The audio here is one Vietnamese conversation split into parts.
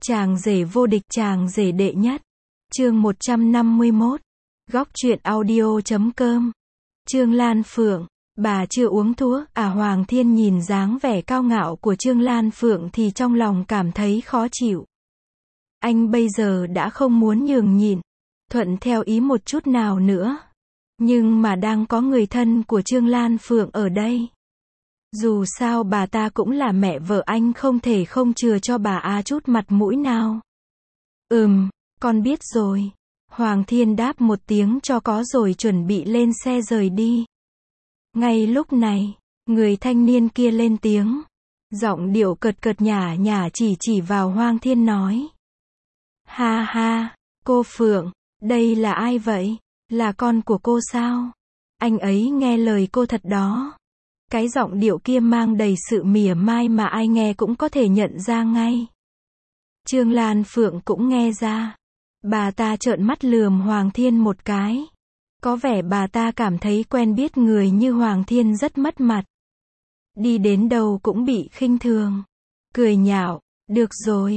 Chàng rể vô địch, chàng rể đệ nhất. Chương 151. Góc truyện audio.com. Trương Lan Phượng, bà chưa uống thuốc à? Hoàng Thiên nhìn dáng vẻ cao ngạo của Trương Lan Phượng thì trong lòng cảm thấy khó chịu. Anh bây giờ đã không muốn nhường nhịn, thuận theo ý một chút nào nữa. Nhưng mà đang có người thân của Trương Lan Phượng ở đây. Dù sao bà ta cũng là mẹ vợ anh, không thể không chừa cho bà chút mặt mũi nào. Con biết rồi. Hoàng Thiên đáp một tiếng cho có rồi chuẩn bị lên xe rời đi. Ngay lúc này, người thanh niên kia lên tiếng. Giọng điệu cợt cợt nhả nhả chỉ vào Hoàng Thiên nói. Ha ha, cô Phượng, đây là ai vậy? Là con của cô sao? Anh ấy nghe lời cô thật đó. Cái giọng điệu kia mang đầy sự mỉa mai mà ai nghe cũng có thể nhận ra ngay. Trương Lan Phượng cũng nghe ra. Bà ta trợn mắt lườm Hoàng Thiên một cái. Có vẻ bà ta cảm thấy quen biết người như Hoàng Thiên rất mất mặt. Đi đến đâu cũng bị khinh thường. Cười nhạo, được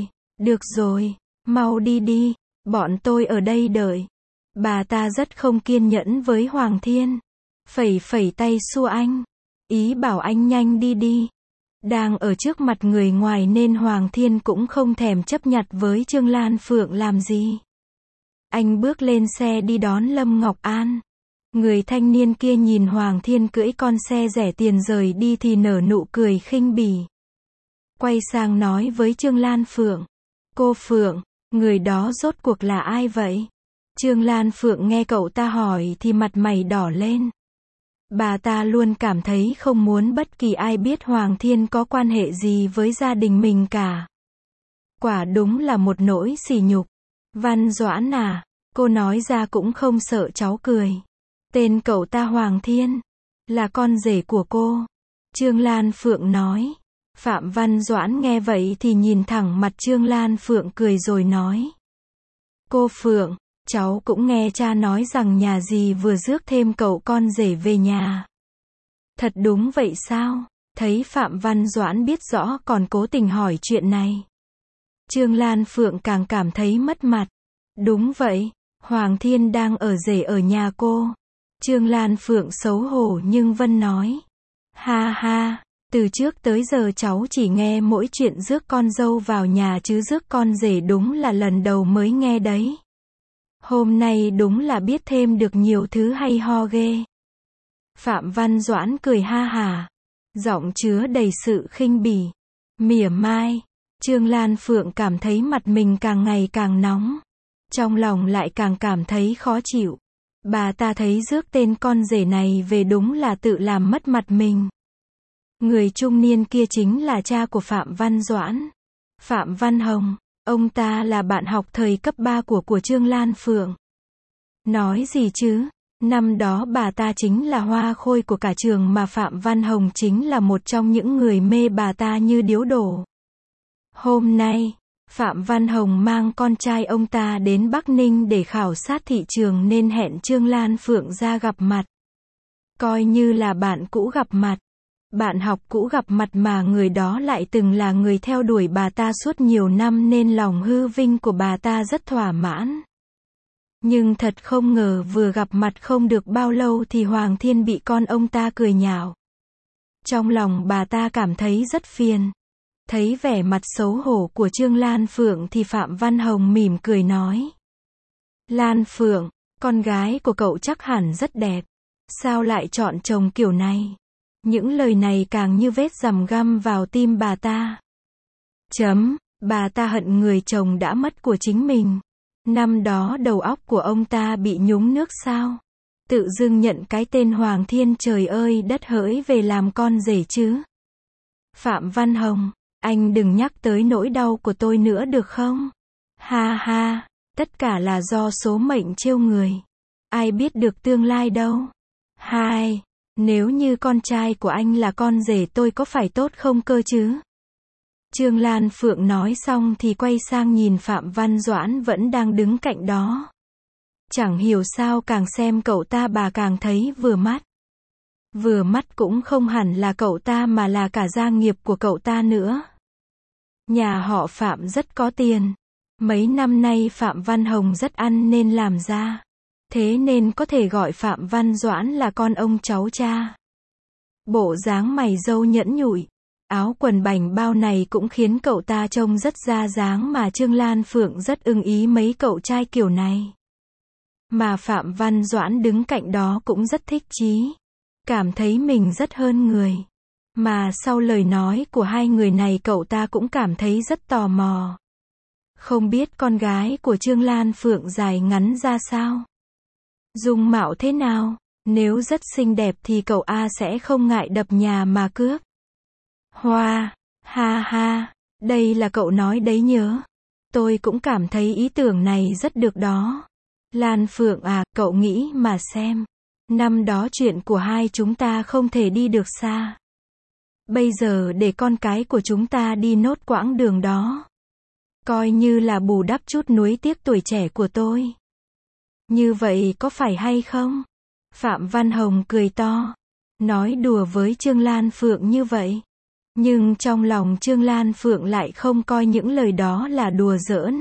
rồi, mau đi đi, bọn tôi ở đây đợi. Bà ta rất không kiên nhẫn với Hoàng Thiên. Phẩy tay xua anh. Ý bảo anh nhanh đi đi. Đang ở trước mặt người ngoài nên Hoàng Thiên cũng không thèm chấp nhặt với Trương Lan Phượng làm gì. Anh bước lên xe đi đón Lâm Ngọc An. Người thanh niên kia nhìn Hoàng Thiên cưỡi con xe rẻ tiền rời đi thì nở nụ cười khinh bỉ. Quay sang nói với Trương Lan Phượng. Cô Phượng, người đó rốt cuộc là ai vậy? Trương Lan Phượng nghe cậu ta hỏi thì mặt mày đỏ lên. Bà ta luôn cảm thấy không muốn bất kỳ ai biết Hoàng Thiên có quan hệ gì với gia đình mình cả. Quả đúng là một nỗi sỉ nhục. Văn Doãn à, cô nói ra cũng không sợ cháu cười. Tên cậu ta Hoàng Thiên, là con rể của cô. Trương Lan Phượng nói. Phạm Văn Doãn nghe vậy thì nhìn thẳng mặt Trương Lan Phượng cười rồi nói. Cô Phượng, cháu cũng nghe cha nói rằng nhà dì vừa rước thêm cậu con rể về nhà. Thật đúng vậy sao? Thấy Phạm Văn Doãn biết rõ còn cố tình hỏi chuyện này. Trương Lan Phượng càng cảm thấy mất mặt. Đúng vậy, Hoàng Thiên đang ở rể ở nhà cô. Trương Lan Phượng xấu hổ nhưng vẫn nói. Ha ha, từ trước tới giờ cháu chỉ nghe mỗi chuyện rước con dâu vào nhà chứ rước con rể đúng là lần đầu mới nghe đấy. Hôm nay đúng là biết thêm được nhiều thứ hay ho ghê. Phạm Văn Doãn cười ha hả, giọng chứa đầy sự khinh bỉ, mỉa mai. Trương Lan Phượng cảm thấy mặt mình càng ngày càng nóng. Trong lòng lại càng cảm thấy khó chịu. Bà ta thấy rước tên con rể này về đúng là tự làm mất mặt mình. Người trung niên kia chính là cha của Phạm Văn Doãn. Phạm Văn Hồng. Ông ta là bạn học thời cấp 3 của Trương Lan Phượng. Nói gì chứ? Năm đó bà ta chính là hoa khôi của cả trường mà Phạm Văn Hồng chính là một trong những người mê bà ta như điếu đổ. Hôm nay, Phạm Văn Hồng mang con trai ông ta đến Bắc Ninh để khảo sát thị trường nên hẹn Trương Lan Phượng ra gặp mặt. Coi như là bạn cũ gặp mặt. Bạn học cũ gặp mặt mà người đó lại từng là người theo đuổi bà ta suốt nhiều năm nên lòng hư vinh của bà ta rất thỏa mãn. Nhưng thật không ngờ vừa gặp mặt không được bao lâu thì Hoàng Thiên bị con ông ta cười nhạo. Trong lòng bà ta cảm thấy rất phiền. Thấy vẻ mặt xấu hổ của Trương Lan Phượng thì Phạm Văn Hồng mỉm cười nói. Lan Phượng, con gái của cậu chắc hẳn rất đẹp. Sao lại chọn chồng kiểu này? Những lời này càng như vết dằm găm vào tim bà ta. Bà ta hận người chồng đã mất của chính mình. Năm đó đầu óc của ông ta bị nhúng nước sao? Tự dưng nhận cái tên Hoàng Thiên trời ơi đất hỡi về làm con rể chứ. Phạm Văn Hồng, anh đừng nhắc tới nỗi đau của tôi nữa được không? Ha ha, tất cả là do số mệnh trêu người. Ai biết được tương lai đâu. Hai, nếu như con trai của anh là con rể tôi có phải tốt không cơ chứ? Trương Lan Phượng nói xong thì quay sang nhìn Phạm Văn Doãn vẫn đang đứng cạnh đó. Chẳng hiểu sao càng xem cậu ta bà càng thấy vừa mắt. Vừa mắt cũng không hẳn là cậu ta mà là cả gia nghiệp của cậu ta nữa. Nhà họ Phạm rất có tiền. Mấy năm nay Phạm Văn Hồng rất ăn nên làm ra. Thế nên có thể gọi Phạm Văn Doãn là con ông cháu cha. Bộ dáng mày râu nhẫn nhụi, áo quần bảnh bao này cũng khiến cậu ta trông rất ra dáng mà Trương Lan Phượng rất ưng ý mấy cậu trai kiểu này. Mà Phạm Văn Doãn đứng cạnh đó cũng rất thích chí. Cảm thấy mình rất hơn người. Mà sau lời nói của hai người này cậu ta cũng cảm thấy rất tò mò. Không biết con gái của Trương Lan Phượng dài ngắn ra sao? Dung mạo thế nào? Nếu rất xinh đẹp thì cậu A sẽ không ngại đập nhà mà cướp. Hoa, ha ha, đây là cậu nói đấy nhớ. Tôi cũng cảm thấy ý tưởng này rất được đó. Lan Phượng à, cậu nghĩ mà xem. Năm đó chuyện của hai chúng ta không thể đi được xa. Bây giờ để con cái của chúng ta đi nốt quãng đường đó. Coi như là bù đắp chút nuối tiếc tuổi trẻ của tôi. Như vậy có phải hay không? Phạm Văn Hồng cười to. Nói đùa với Trương Lan Phượng như vậy. Nhưng trong lòng Trương Lan Phượng lại không coi những lời đó là đùa giỡn.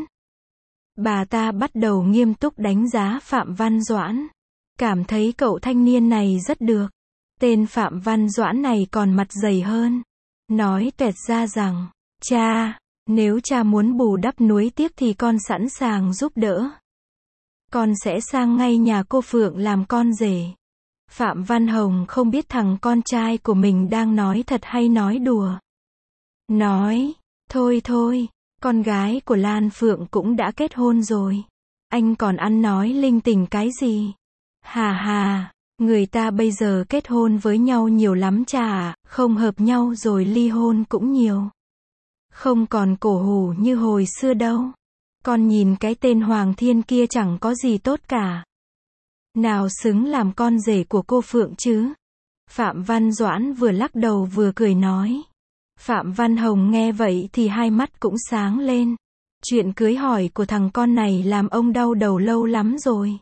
Bà ta bắt đầu nghiêm túc đánh giá Phạm Văn Doãn. Cảm thấy cậu thanh niên này rất được. Tên Phạm Văn Doãn này còn mặt dày hơn. Nói toẹt ra rằng, cha, nếu cha muốn bù đắp nuối tiếc thì con sẵn sàng giúp đỡ. Con sẽ sang ngay nhà cô Phượng làm con rể. Phạm Văn Hồng không biết thằng con trai của mình đang nói thật hay nói đùa. Nói, thôi thôi, con gái của Lan Phượng cũng đã kết hôn rồi. Anh còn ăn nói linh tinh cái gì? Hà hà, người ta bây giờ kết hôn với nhau nhiều lắm cha ạ, không hợp nhau rồi ly hôn cũng nhiều. Không còn cổ hủ như hồi xưa đâu. Con nhìn cái tên Hoàng Thiên kia chẳng có gì tốt cả. Nào xứng làm con rể của cô Phượng chứ? Phạm Văn Doãn vừa lắc đầu vừa cười nói. Phạm Văn Hồng nghe vậy thì hai mắt cũng sáng lên. Chuyện cưới hỏi của thằng con này làm ông đau đầu lâu lắm rồi.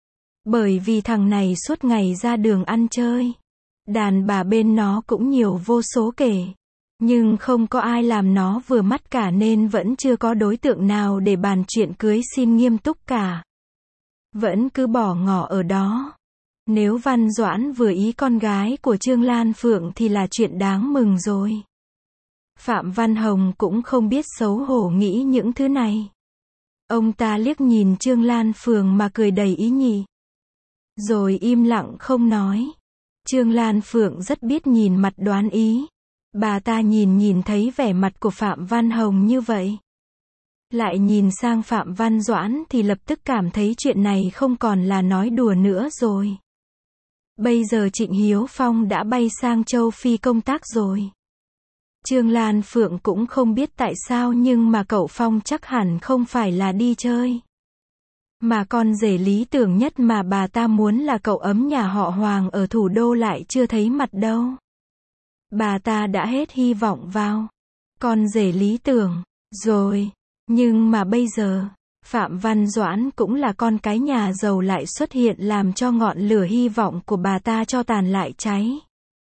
Bởi vì thằng này suốt ngày ra đường ăn chơi. Đàn bà bên nó cũng nhiều vô số kể. Nhưng không có ai làm nó vừa mắt cả nên vẫn chưa có đối tượng nào để bàn chuyện cưới xin nghiêm túc cả. Vẫn cứ bỏ ngỏ ở đó. Nếu Văn Doãn vừa ý con gái của Trương Lan Phượng thì là chuyện đáng mừng rồi. Phạm Văn Hồng cũng không biết xấu hổ nghĩ những thứ này. Ông ta liếc nhìn Trương Lan Phượng mà cười đầy ý nhị. Rồi im lặng không nói. Trương Lan Phượng rất biết nhìn mặt đoán ý. Bà ta nhìn thấy vẻ mặt của Phạm Văn Hồng như vậy. Lại nhìn sang Phạm Văn Doãn thì lập tức cảm thấy chuyện này không còn là nói đùa nữa rồi. Bây giờ Trịnh Hiếu Phong đã bay sang châu Phi công tác rồi. Trương Lan Phượng cũng không biết tại sao nhưng mà cậu Phong chắc hẳn không phải là đi chơi. Mà con rể lý tưởng nhất mà bà ta muốn là cậu ấm nhà họ Hoàng ở thủ đô lại chưa thấy mặt đâu. Bà ta đã hết hy vọng vào con rể lý tưởng rồi. Nhưng mà bây giờ, Phạm Văn Doãn cũng là con cái nhà giàu lại xuất hiện làm cho ngọn lửa hy vọng của bà ta cho tàn lại cháy.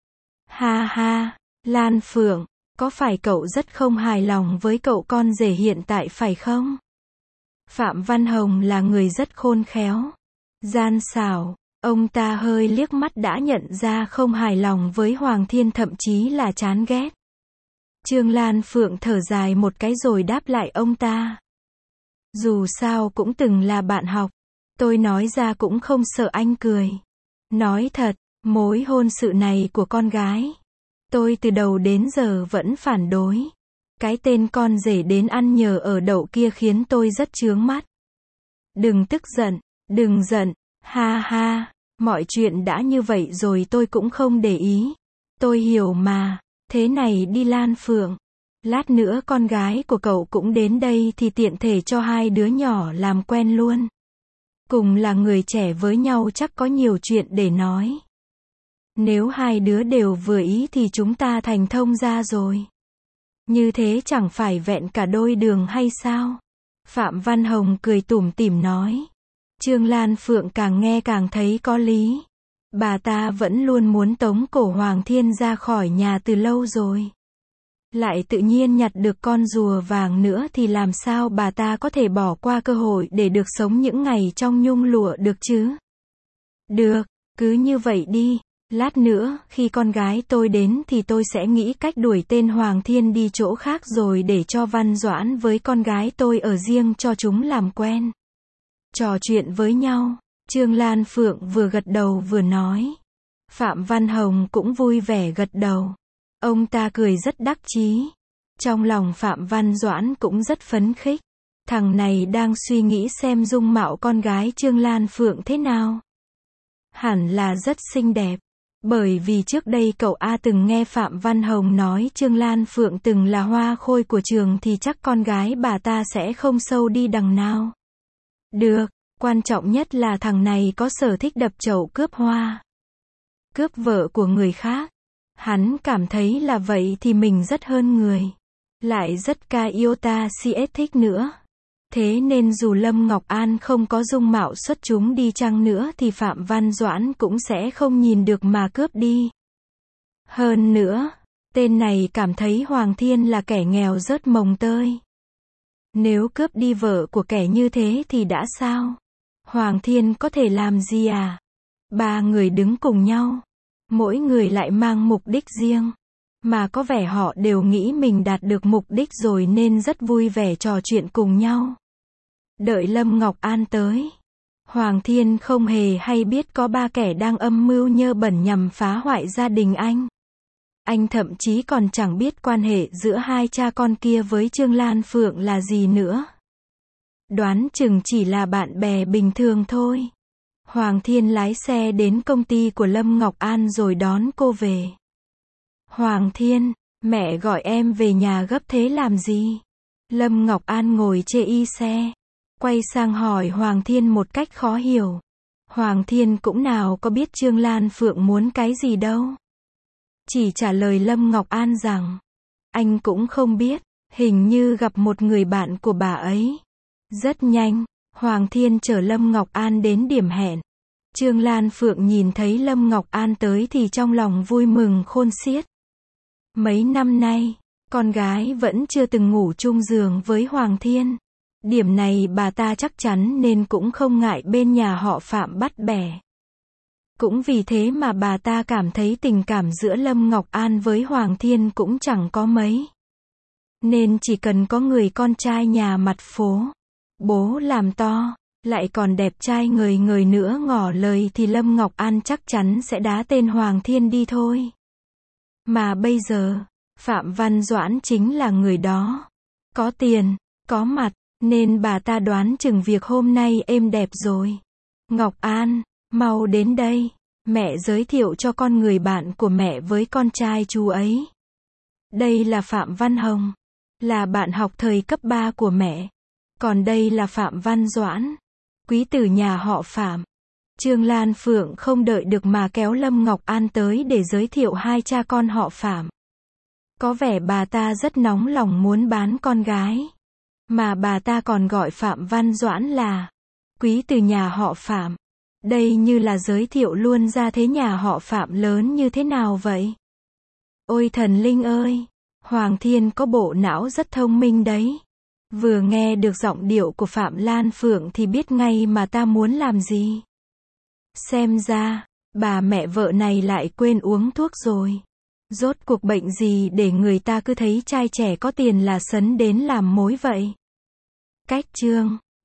Ha ha, Lan Phượng, có phải cậu rất không hài lòng với cậu con rể hiện tại phải không? Phạm Văn Hồng là người rất khôn khéo, gian xảo, ông ta hơi liếc mắt đã nhận ra không hài lòng với Hoàng Thiên thậm chí là chán ghét. Trương Lan Phượng thở dài một cái rồi đáp lại ông ta. Dù sao cũng từng là bạn học, tôi nói ra cũng không sợ anh cười. Nói thật, mối hôn sự này của con gái, tôi từ đầu đến giờ vẫn phản đối. Cái tên con rể đến ăn nhờ ở đậu kia khiến tôi rất chướng mắt. Đừng tức giận, đừng giận, ha ha, mọi chuyện đã như vậy rồi tôi cũng không để ý. Tôi hiểu mà. Thế này đi Lan Phượng, lát nữa con gái của cậu cũng đến đây thì tiện thể cho hai đứa nhỏ làm quen luôn. Cùng là người trẻ với nhau chắc có nhiều chuyện để nói. Nếu hai đứa đều vừa ý thì chúng ta thành thông gia rồi. Như thế chẳng phải vẹn cả đôi đường hay sao? Phạm Văn Hồng cười tủm tỉm nói. Trương Lan Phượng càng nghe càng thấy có lý. Bà ta vẫn luôn muốn tống cổ Hoàng Thiên ra khỏi nhà từ lâu rồi. lại tự nhiên nhặt được con rùa vàng nữa thì làm sao bà ta có thể bỏ qua cơ hội để được sống những ngày trong nhung lụa được chứ? Được, cứ như vậy đi. Lát nữa, khi con gái tôi đến thì tôi sẽ nghĩ cách đuổi tên Hoàng Thiên đi chỗ khác rồi để cho Văn Doãn với con gái tôi ở riêng cho chúng làm quen. Trò chuyện với nhau, Trương Lan Phượng vừa gật đầu vừa nói. Phạm Văn Hồng cũng vui vẻ gật đầu. Ông ta cười rất đắc chí. Trong lòng Phạm Văn Doãn cũng rất phấn khích. Thằng này đang suy nghĩ xem dung mạo con gái Trương Lan Phượng thế nào. Hẳn là rất xinh đẹp. Bởi vì trước đây cậu A từng nghe Phạm Văn Hồng nói Trương Lan Phượng từng là hoa khôi của trường thì chắc con gái bà ta sẽ không sâu đi đằng nào. Được, quan trọng nhất là thằng này có sở thích đập chậu cướp hoa. Cướp vợ của người khác. Hắn cảm thấy là vậy thì mình rất hơn người. Lại rất ca iota CS thích nữa. Thế nên dù Lâm Ngọc An không có dung mạo xuất chúng đi chăng nữa thì Phạm Văn Doãn cũng sẽ không nhìn được mà cướp đi. Hơn nữa, tên này cảm thấy Hoàng Thiên là kẻ nghèo rớt mồng tơi. Nếu cướp đi vợ của kẻ như thế thì đã sao? Hoàng Thiên có thể làm gì à? Ba người đứng cùng nhau. Mỗi người lại mang mục đích riêng. Mà có vẻ họ đều nghĩ mình đạt được mục đích rồi nên rất vui vẻ trò chuyện cùng nhau. Đợi Lâm Ngọc An tới. Hoàng Thiên không hề hay biết có ba kẻ đang âm mưu nhơ bẩn nhằm phá hoại gia đình anh. Anh thậm chí còn chẳng biết quan hệ giữa hai cha con kia với Trương Lan Phượng là gì nữa. Đoán chừng chỉ là bạn bè bình thường thôi. Hoàng Thiên lái xe đến công ty của Lâm Ngọc An rồi đón cô về. Hoàng Thiên, mẹ gọi em về nhà gấp thế làm gì? Lâm Ngọc An ngồi chê y xe. Quay sang hỏi Hoàng Thiên một cách khó hiểu. Hoàng Thiên cũng nào có biết Trương Lan Phượng muốn cái gì đâu. Chỉ trả lời Lâm Ngọc An rằng, anh cũng không biết, hình như gặp một người bạn của bà ấy. Rất nhanh, Hoàng Thiên chở Lâm Ngọc An đến điểm hẹn. Trương Lan Phượng nhìn thấy Lâm Ngọc An tới thì trong lòng vui mừng khôn xiết. Mấy năm nay, con gái vẫn chưa từng ngủ chung giường với Hoàng Thiên. Điểm này bà ta chắc chắn nên cũng không ngại bên nhà họ Phạm bắt bẻ. Cũng vì thế mà bà ta cảm thấy tình cảm giữa Lâm Ngọc An với Hoàng Thiên cũng chẳng có mấy. Nên chỉ cần có người con trai nhà mặt phố, bố làm to, lại còn đẹp trai ngời ngời nữa ngỏ lời thì Lâm Ngọc An chắc chắn sẽ đá tên Hoàng Thiên đi thôi. Mà bây giờ, Phạm Văn Doãn chính là người đó. Có tiền, có mặt, nên bà ta đoán chừng việc hôm nay êm đẹp rồi. Ngọc An, mau đến đây. Mẹ giới thiệu cho con người bạn của mẹ với con trai chú ấy. Đây là Phạm Văn Hồng. Là bạn học thời cấp 3 của mẹ. Còn đây là Phạm Văn Doãn. Quý tử nhà họ Phạm. Trương Lan Phượng không đợi được mà kéo Lâm Ngọc An tới để giới thiệu hai cha con họ Phạm. Có vẻ bà ta rất nóng lòng muốn bán con gái. Mà bà ta còn gọi Phạm Văn Doãn là quý tử nhà họ Phạm. Đây như là giới thiệu luôn ra thế nhà họ Phạm lớn như thế nào vậy? Ôi thần linh ơi! Hoàng Thiên có bộ não rất thông minh đấy. Vừa nghe được giọng điệu của Phạm Lan Phượng thì biết ngay mà ta muốn làm gì. Xem ra, bà mẹ vợ này lại quên uống thuốc rồi. Rốt cuộc bệnh gì để người ta cứ thấy trai trẻ có tiền là sấn đến làm mối vậy? Cách chương